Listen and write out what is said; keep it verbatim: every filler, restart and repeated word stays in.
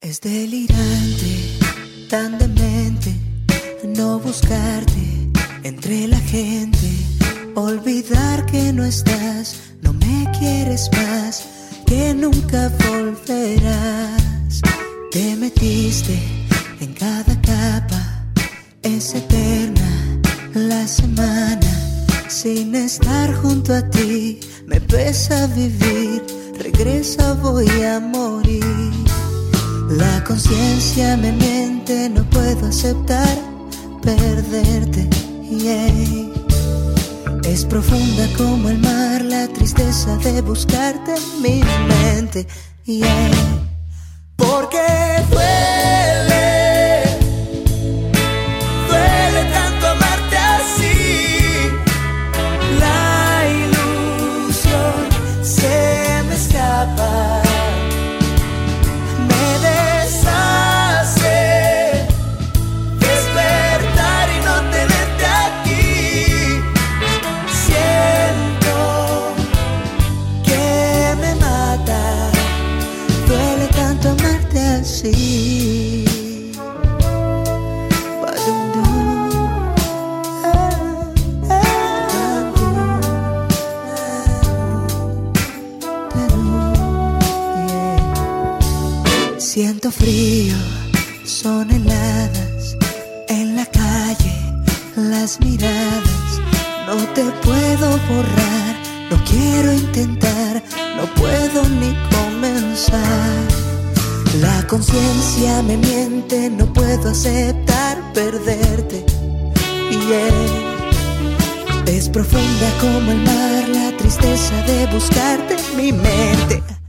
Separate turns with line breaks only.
Es delirante, tan demente, no buscarte entre la gente, olvidar que no estás, no me quieres más, que nunca volverás. Te metiste en cada capa, es eterna la semana, sin estar junto a ti, me pesa vivir, regresa voy a morir. La conciencia me miente, no puedo aceptar perderte, yeah. Es profunda como el mar, la tristeza de buscarte en mi mente, yeah. Porque duele, duele tanto amarte así. La ilusión se me escapa. Sí. Siento frío, son heladas en la calle, las miradas, no te puedo borrar, no quiero intentar, no puedo ni comenzar. La conciencia me miente, no puedo aceptar perderte, yeah. Es profunda como el mar, la tristeza de buscarte en mi mente.